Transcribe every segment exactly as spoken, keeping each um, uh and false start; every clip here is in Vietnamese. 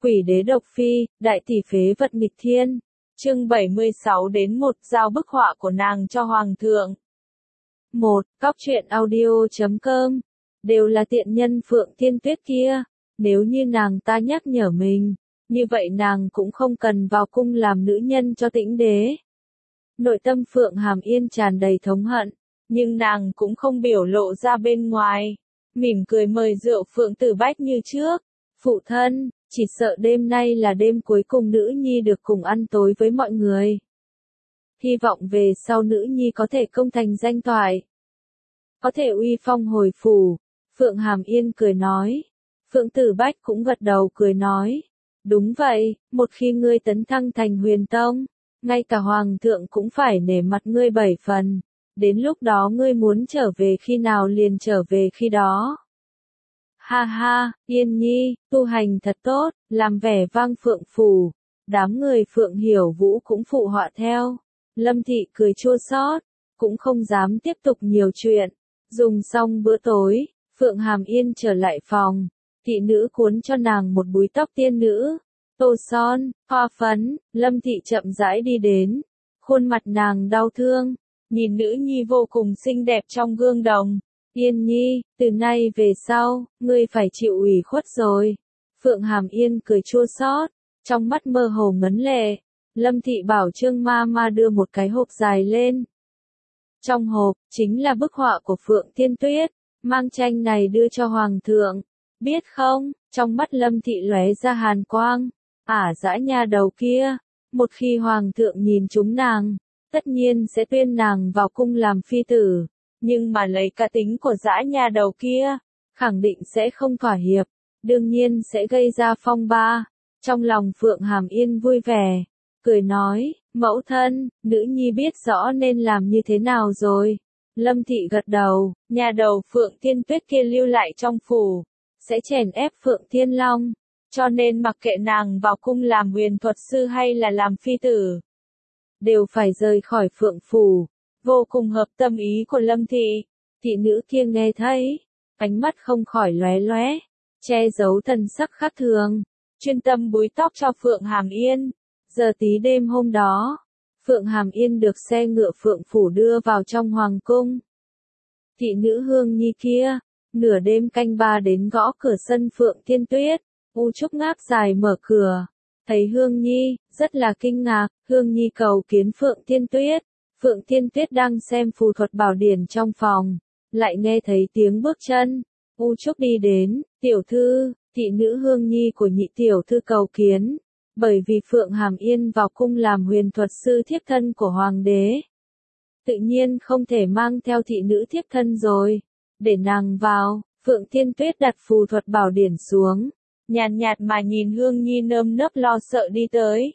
Quỷ đế độc phi, đại tỷ phế vật nghịch thiên. Chương bảy mươi sáu đến một giao bức họa của nàng cho hoàng thượng. một. Cóc truyện audio chấm com. Đều là tiện nhân Phượng Thiên Tuyết kia. Nếu như nàng ta nhắc nhở mình, như vậy nàng cũng không cần vào cung làm nữ nhân cho Tĩnh đế. Nội tâm Phượng Hàm Yên tràn đầy thống hận, nhưng nàng cũng không biểu lộ ra bên ngoài. Mỉm cười mời rượu Phượng Tử Bách như trước. Phụ thân, chỉ sợ đêm nay là đêm cuối cùng nữ nhi được cùng ăn tối với mọi người. Hy vọng về sau nữ nhi có thể công thành danh toại, có thể uy phong hồi phủ. Phượng Hàm Yên cười nói. Phượng Tử Bách cũng gật đầu cười nói. Đúng vậy, một khi ngươi tấn thăng thành huyền tông, ngay cả hoàng thượng cũng phải nể mặt ngươi bảy phần. Đến lúc đó ngươi muốn trở về khi nào liền trở về khi đó. Ha ha, Yên Nhi, tu hành thật tốt, làm vẻ vang Phượng phủ. Đám người Phượng Hiểu Vũ cũng phụ họa theo. Lâm Thị cười chua xót, cũng không dám tiếp tục nhiều chuyện. Dùng xong bữa tối, Phượng Hàm Yên trở lại phòng. Thị nữ cuốn cho nàng một búi tóc tiên nữ, tô son, hoa phấn. Lâm Thị chậm rãi đi đến. Khuôn mặt nàng đau thương, nhìn nữ nhi vô cùng xinh đẹp trong gương đồng. Yên Nhi, từ nay về sau, ngươi phải chịu ủy khuất rồi. Phượng Hàm Yên cười chua xót, trong mắt mơ hồ ngấn lệ. Lâm Thị bảo Trương ma ma đưa một cái hộp dài lên. Trong hộp, chính là bức họa của Phượng Thiên Tuyết. Mang tranh này đưa cho Hoàng thượng. Biết không, trong mắt Lâm Thị lóe ra hàn quang. Ả dã nha đầu kia, một khi Hoàng thượng nhìn chúng nàng, tất nhiên sẽ tuyên nàng vào cung làm phi tử. Nhưng mà lấy cá tính của dã nha đầu kia, khẳng định sẽ không thỏa hiệp, đương nhiên sẽ gây ra phong ba. Trong lòng Phượng Hàm Yên vui vẻ, cười nói, mẫu thân, nữ nhi biết rõ nên làm như thế nào rồi. Lâm Thị gật đầu, nhà đầu Phượng Thiên Tuyết kia lưu lại trong phủ, sẽ chèn ép Phượng Thiên Long, cho nên mặc kệ nàng vào cung làm huyền thuật sư hay là làm phi tử, đều phải rời khỏi Phượng phủ. Vô cùng hợp tâm ý của Lâm Thị. Thị nữ kia nghe thấy, ánh mắt không khỏi lóe lóe, che giấu thần sắc khác thường, chuyên tâm búi tóc cho Phượng Hàm Yên. Giờ tí đêm hôm đó, Phượng Hàm Yên được xe ngựa Phượng phủ đưa vào trong hoàng cung. Thị nữ Hương Nhi kia, nửa đêm canh ba đến gõ cửa sân Phượng Thiên Tuyết. U Trúc ngáp dài mở cửa, thấy Hương Nhi, rất là kinh ngạc. Hương Nhi cầu kiến Phượng Thiên Tuyết. Phượng Thiên Tuyết đang xem phù thuật bảo điển trong phòng, lại nghe thấy tiếng bước chân. U Trúc đi đến, tiểu thư, thị nữ Hương Nhi của nhị tiểu thư cầu kiến. Bởi vì Phượng Hàm Yên vào cung làm huyền thuật sư thiếp thân của hoàng đế, tự nhiên không thể mang theo thị nữ thiếp thân rồi. Để nàng vào. Phượng Thiên Tuyết đặt phù thuật bảo điển xuống, nhàn nhạt, nhạt mà nhìn Hương Nhi nơm nớp lo sợ đi tới.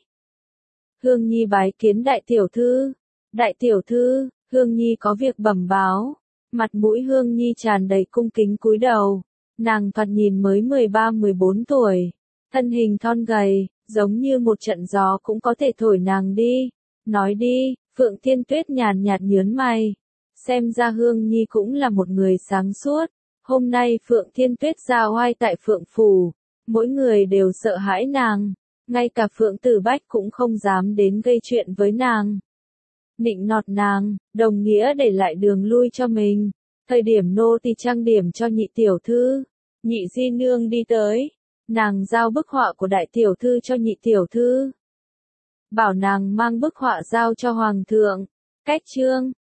Hương Nhi bái kiến đại tiểu thư. Đại tiểu thư, Hương Nhi có việc bẩm báo. Mặt mũi Hương Nhi tràn đầy cung kính cúi đầu. Nàng thoạt nhìn mới mười ba mười bốn tuổi, thân hình thon gầy, giống như một trận gió cũng có thể thổi nàng đi. Nói đi. Phượng Thiên Tuyết nhàn nhạt nhớn mày. Xem ra Hương Nhi cũng là một người sáng suốt. Hôm nay Phượng Thiên Tuyết ra oai tại Phượng phủ, mỗi người đều sợ hãi nàng, ngay cả Phượng Tử Bách cũng không dám đến gây chuyện với nàng. Nịnh nọt nàng, đồng nghĩa để lại đường lui cho mình. Thời điểm nô tỳ trang điểm cho nhị tiểu thư, nhị di nương đi tới, nàng giao bức họa của đại tiểu thư cho nhị tiểu thư, bảo nàng mang bức họa giao cho hoàng thượng. Cách chương,